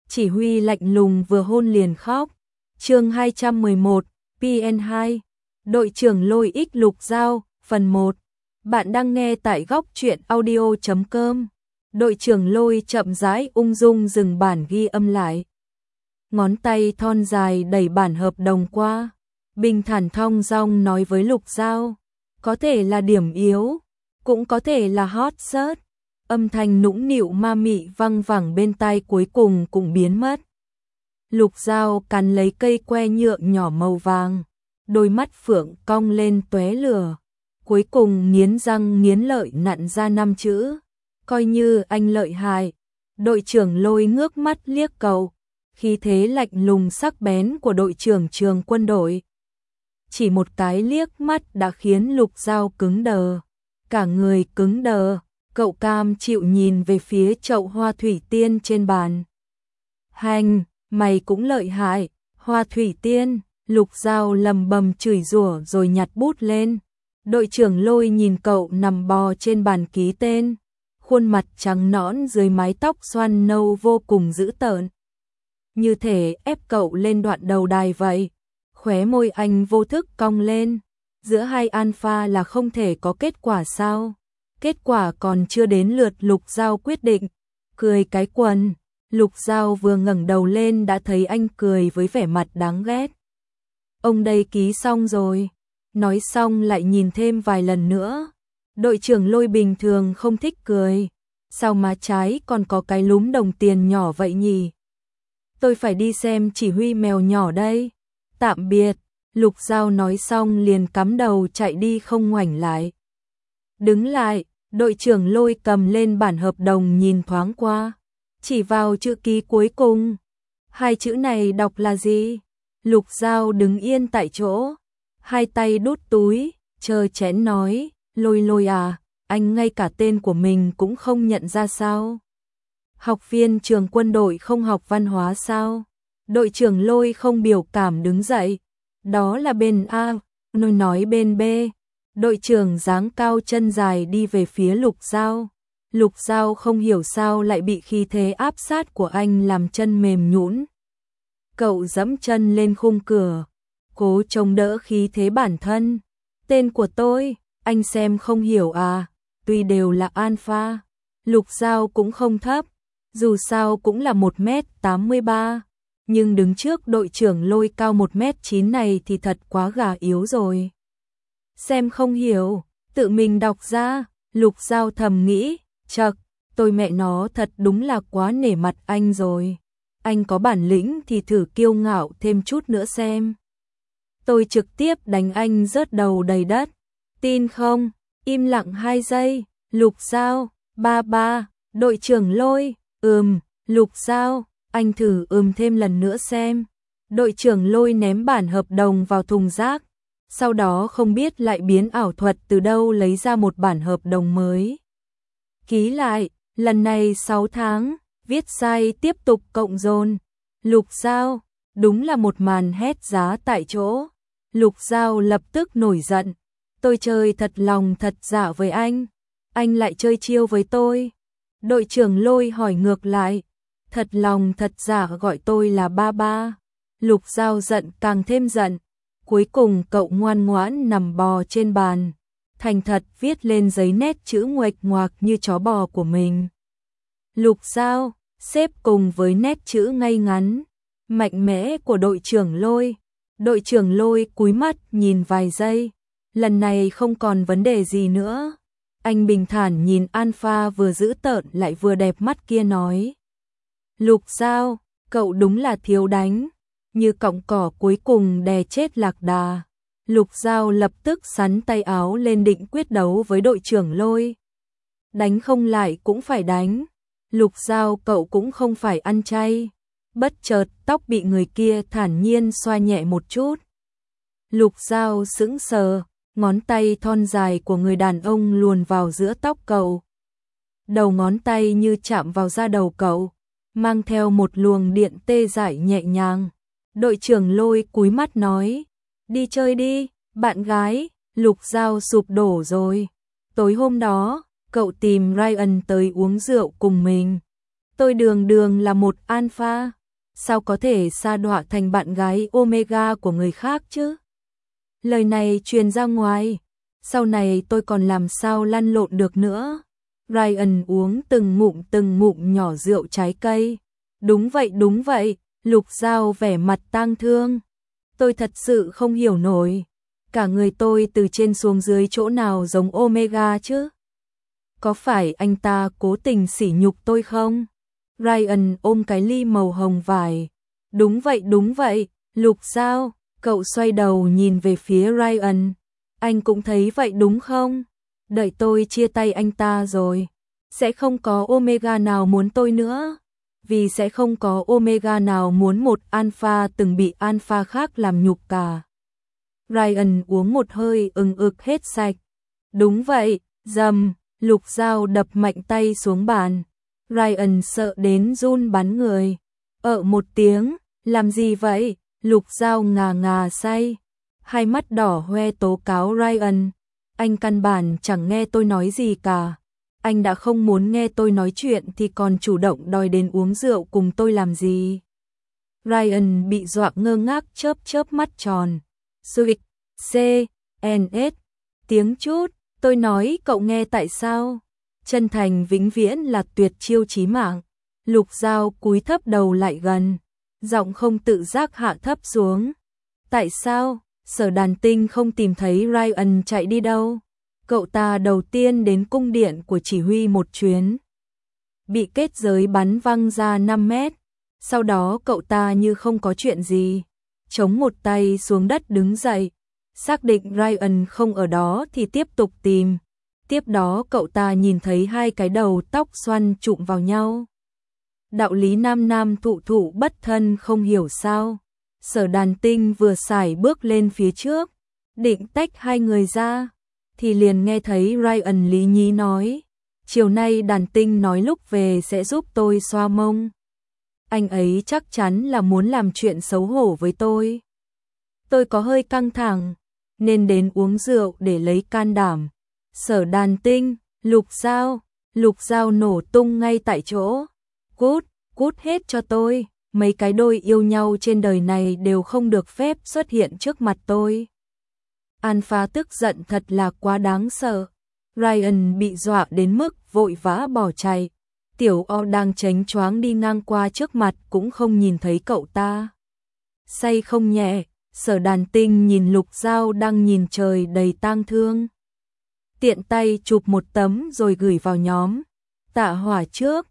Chỉ huy lạnh lùng vừa hôn liền khóc. Chương 211, PN2. Đội trưởng Lôi Ích Lục Giao, phần 1. Bạn đang nghe tại góc truyện audio.com. Đội trưởng Lôi chậm rãi ung dung dừng bản ghi âm lại. Ngón tay thon dài đẩy bản hợp đồng qua. Bình thản thong dong nói với Lục Giao. Có thể là điểm yếu, cũng có thể là hot search. Âm thanh nũng nịu ma mị văng vẳng bên tai cuối cùng cũng biến mất. Lục Giao cắn lấy cây que nhựa nhỏ màu vàng, đôi mắt phượng cong lên tóe lửa. Cuối cùng nghiến răng nghiến lợi nặn ra 5 chữ. Coi như anh lợi hại. Đội trưởng Lôi ngước mắt liếc cậu. Khí thế lạnh lùng sắc bén của đội trưởng trường quân đội. Chỉ một cái liếc mắt đã khiến Lục Giao cứng đờ. Cả người cứng đờ. Cậu cam chịu nhìn về phía chậu hoa thủy tiên trên bàn. Hành, mày cũng lợi hại. Hoa thủy tiên. Lục Giao lầm bầm chửi rủa rồi nhặt bút lên. Đội trưởng Lôi nhìn cậu nằm bò trên bàn ký tên. Khuôn mặt trắng nõn dưới mái tóc xoăn nâu vô cùng dữ tợn. Như thể ép cậu lên đoạn đầu đài vậy. Khóe môi anh vô thức cong lên. Giữa hai alpha là không thể có kết quả sao? Kết quả còn chưa đến lượt Lục Giao quyết định. Cười cái quần. Lục Giao vừa ngẩng đầu lên đã thấy anh cười với vẻ mặt đáng ghét. Ông đây ký xong rồi. Nói xong lại nhìn thêm vài lần nữa. Đội trưởng Lôi bình thường không thích cười. Sao má trái còn có cái lúm đồng tiền nhỏ vậy nhỉ? Tôi phải đi xem chỉ huy mèo nhỏ đây. Tạm biệt. Lục Giao nói xong liền cắm đầu chạy đi không ngoảnh lại. Đứng lại. Đội trưởng Lôi cầm lên bản hợp đồng nhìn thoáng qua. Chỉ vào chữ ký cuối cùng. Hai chữ này đọc là gì? Lục Giao đứng yên tại chỗ. Hai tay đút túi, chờ chén nói. Lôi à, anh ngay cả tên của mình cũng không nhận ra sao? Học viên trường quân đội không học văn hóa sao? Đội trưởng Lôi không biểu cảm đứng dậy. Đó là bên A, nói bên B. Đội trưởng dáng cao chân dài đi về phía Lục Giao. Lục Giao không hiểu sao lại bị khí thế áp sát của anh làm chân mềm nhũn. Cậu dẫm chân lên khung cửa, cố chống đỡ khí thế bản thân. Tên của tôi, anh xem không hiểu à? Tuy đều là alpha, Lục Giao cũng không thấp, dù sao cũng là 1m83, nhưng đứng trước đội trưởng Lôi cao 1m9 này thì thật quá gà yếu rồi. Xem không hiểu, tự mình đọc ra. Lục Giao thầm nghĩ, chậc, tôi mẹ nó thật đúng là quá nể mặt anh rồi. Anh có bản lĩnh thì thử kiêu ngạo thêm chút nữa xem. Tôi trực tiếp đánh anh rớt đầu đầy đất. Tin không? Im lặng 2 giây. Lục Giao, ba, đội trưởng Lôi, Lục Giao, anh thử thêm lần nữa xem. Đội trưởng Lôi ném bản hợp đồng vào thùng rác. Sau đó không biết lại biến ảo thuật từ đâu lấy ra một bản hợp đồng mới. Ký lại, lần này 6 tháng, viết sai tiếp tục cộng dồn. Lục Giao, đúng là một màn hét giá tại chỗ. Lục Giao lập tức nổi giận. Tôi chơi thật lòng thật giả với anh lại chơi chiêu với tôi. Đội trưởng Lôi hỏi ngược lại, thật lòng thật giả gọi tôi là ba. Lục Giao giận càng thêm giận. Cuối cùng cậu ngoan ngoãn nằm bò trên bàn, thành thật viết lên giấy nét chữ nguệch ngoạc như chó bò của mình. Lục Giao, xếp cùng với nét chữ ngay ngắn, mạnh mẽ của đội trưởng Lôi. Đội trưởng Lôi cúi mắt nhìn vài giây, lần này không còn vấn đề gì nữa. Anh bình thản nhìn alpha vừa dữ tợn lại vừa đẹp mắt kia nói. Lục Giao, cậu đúng là thiếu đánh. Như cọng cỏ cuối cùng đè chết lạc đà. Lục Giao lập tức xắn tay áo lên định quyết đấu với đội trưởng Lôi. Đánh không lại cũng phải đánh. Lục Giao cậu cũng không phải ăn chay. Bất chợt tóc bị người kia thản nhiên xoa nhẹ một chút. Lục Giao sững sờ, ngón tay thon dài của người đàn ông luồn vào giữa tóc cậu. Đầu ngón tay như chạm vào da đầu cậu, mang theo một luồng điện tê dại nhẹ nhàng. Đội trưởng Lôi cúi mắt nói, đi chơi đi, bạn gái. Lục Giao sụp đổ rồi. Tối hôm đó, cậu tìm Ryan tới uống rượu cùng mình. Tôi đường đường là một alpha, sao có thể sa đọa thành bạn gái Omega của người khác chứ? Lời này truyền ra ngoài, sau này tôi còn làm sao lăn lộn được nữa. Ryan uống từng ngụm nhỏ rượu trái cây. Đúng vậy, Lục Giao vẻ mặt tang thương. Tôi thật sự không hiểu nổi, cả người tôi từ trên xuống dưới chỗ nào giống Omega chứ? Có phải anh ta cố tình sỉ nhục tôi không? Ryan ôm cái ly màu hồng vải. Đúng vậy, Lục Giao. Cậu xoay đầu nhìn về phía Ryan. Anh cũng thấy vậy đúng không? Đợi tôi chia tay anh ta rồi, sẽ không có Omega nào muốn tôi nữa. Vì sẽ không có Omega nào muốn một Alpha từng bị Alpha khác làm nhục cả. Ryan uống một hơi ực hết sạch. Đúng vậy, dầm, Lục Giao đập mạnh tay xuống bàn. Ryan sợ đến run bắn người. Một tiếng, làm gì vậy? Lục Giao ngà say, hai mắt đỏ hoe tố cáo Ryan. Anh căn bản chẳng nghe tôi nói gì cả. Anh đã không muốn nghe tôi nói chuyện thì còn chủ động đòi đến uống rượu cùng tôi làm gì? Ryan bị dọa ngơ ngác chớp mắt tròn. Switch, C-N-S, tiếng chút, tôi nói cậu nghe tại sao? Chân thành vĩnh viễn là tuyệt chiêu chí mạng. Lục Giao cúi thấp đầu lại gần, giọng không tự giác hạ thấp xuống. Tại sao? Sở Đàn Tinh không tìm thấy Ryan chạy đi đâu? Cậu ta đầu tiên đến cung điện của chỉ huy một chuyến, bị kết giới bắn văng ra 5 mét. Sau đó cậu ta như không có chuyện gì, chống một tay xuống đất đứng dậy, xác định Ryan không ở đó thì tiếp tục tìm. Tiếp đó cậu ta nhìn thấy hai cái đầu tóc xoăn chụm vào nhau. Đạo lý nam thụ bất thân không hiểu sao. Sở Đàn Tinh vừa sải bước lên phía trước, định tách hai người ra, thì liền nghe thấy Ryan lý nhí nói, chiều nay Đàn Tinh nói lúc về sẽ giúp tôi xoa mông. Anh ấy chắc chắn là muốn làm chuyện xấu hổ với tôi. Tôi có hơi căng thẳng, nên đến uống rượu để lấy can đảm. Sở Đàn Tinh, Lục Giao nổ tung ngay tại chỗ. Cút hết cho tôi, mấy cái đôi yêu nhau trên đời này đều không được phép xuất hiện trước mặt tôi. Alpha tức giận thật là quá đáng sợ. Ryan bị dọa đến mức vội vã bỏ chạy. Tiểu O đang chánh choáng đi ngang qua trước mặt cũng không nhìn thấy cậu ta. Say không nhẹ, Sở Đàn Tinh nhìn Lục Giao đang nhìn trời đầy tang thương. Tiện tay chụp một tấm rồi gửi vào nhóm. Tạ Hỏa trước,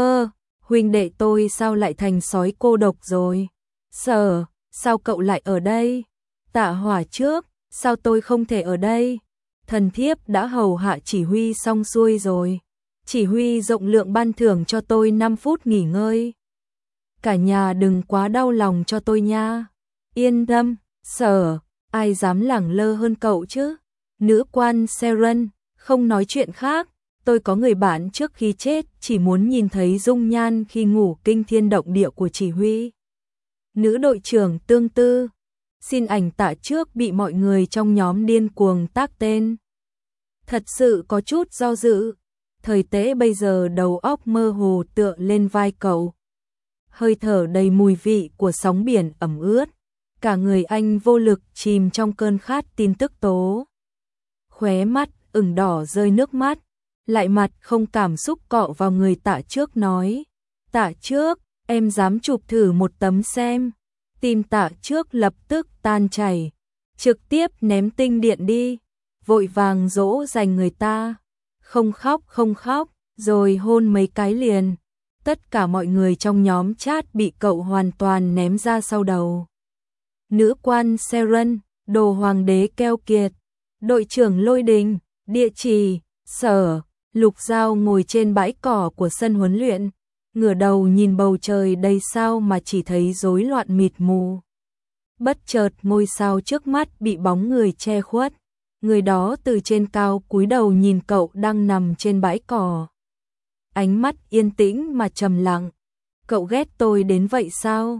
huynh đệ tôi sao lại thành sói cô độc rồi? Sở, sao cậu lại ở đây? Tạ Hỏa trước, sao tôi không thể ở đây? Thần thiếp đã hầu hạ chỉ huy xong xuôi rồi. Chỉ huy rộng lượng ban thưởng cho tôi 5 phút nghỉ ngơi. Cả nhà đừng quá đau lòng cho tôi nha. Yên tâm, Sở, ai dám lẳng lơ hơn cậu chứ? Nữ quan Seren, không nói chuyện khác. Tôi có người bạn trước khi chết chỉ muốn nhìn thấy dung nhan khi ngủ kinh thiên động địa của chỉ huy. Nữ đội trưởng Tương Tư, xin ảnh tạ trước bị mọi người trong nhóm điên cuồng tác tên. Thật sự có chút do dự. Thời tế bây giờ đầu óc mơ hồ tựa lên vai cậu. Hơi thở đầy mùi vị của sóng biển ẩm ướt. Cả người anh vô lực chìm trong cơn khát tin tức tố. Khóe mắt ửng đỏ rơi nước mắt. Lại mặt không cảm xúc cọ vào người Tạ trước nói. Tạ trước, em dám chụp thử một tấm xem. Tim Tạ trước lập tức tan chảy. Trực tiếp ném tinh điện đi. Vội vàng dỗ dành người ta. Không khóc, rồi hôn mấy cái liền. Tất cả mọi người trong nhóm chat bị cậu hoàn toàn ném ra sau đầu. Nữ quan Seren, đồ hoàng đế keo kiệt. Đội trưởng Lôi Đình, địa chỉ, Sở. Lục Giao ngồi trên bãi cỏ của sân huấn luyện, ngửa đầu nhìn bầu trời đầy sao mà chỉ thấy rối loạn mịt mù. Bất chợt ngôi sao trước mắt bị bóng người che khuất, người đó từ trên cao cúi đầu nhìn cậu đang nằm trên bãi cỏ. Ánh mắt yên tĩnh mà trầm lặng. Cậu ghét tôi đến vậy sao?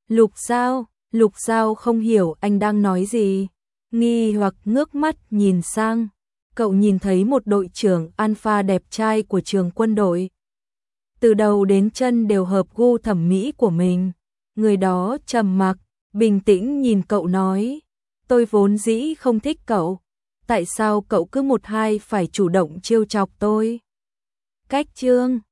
Lục Giao không hiểu anh đang nói gì, nghi hoặc ngước mắt nhìn sang. Cậu nhìn thấy một đội trưởng Alpha đẹp trai của trường quân đội. Từ đầu đến chân đều hợp gu thẩm mỹ của mình. Người đó trầm mặc, bình tĩnh nhìn cậu nói, tôi vốn dĩ không thích cậu, tại sao cậu cứ một hai phải chủ động trêu chọc tôi? Cách chương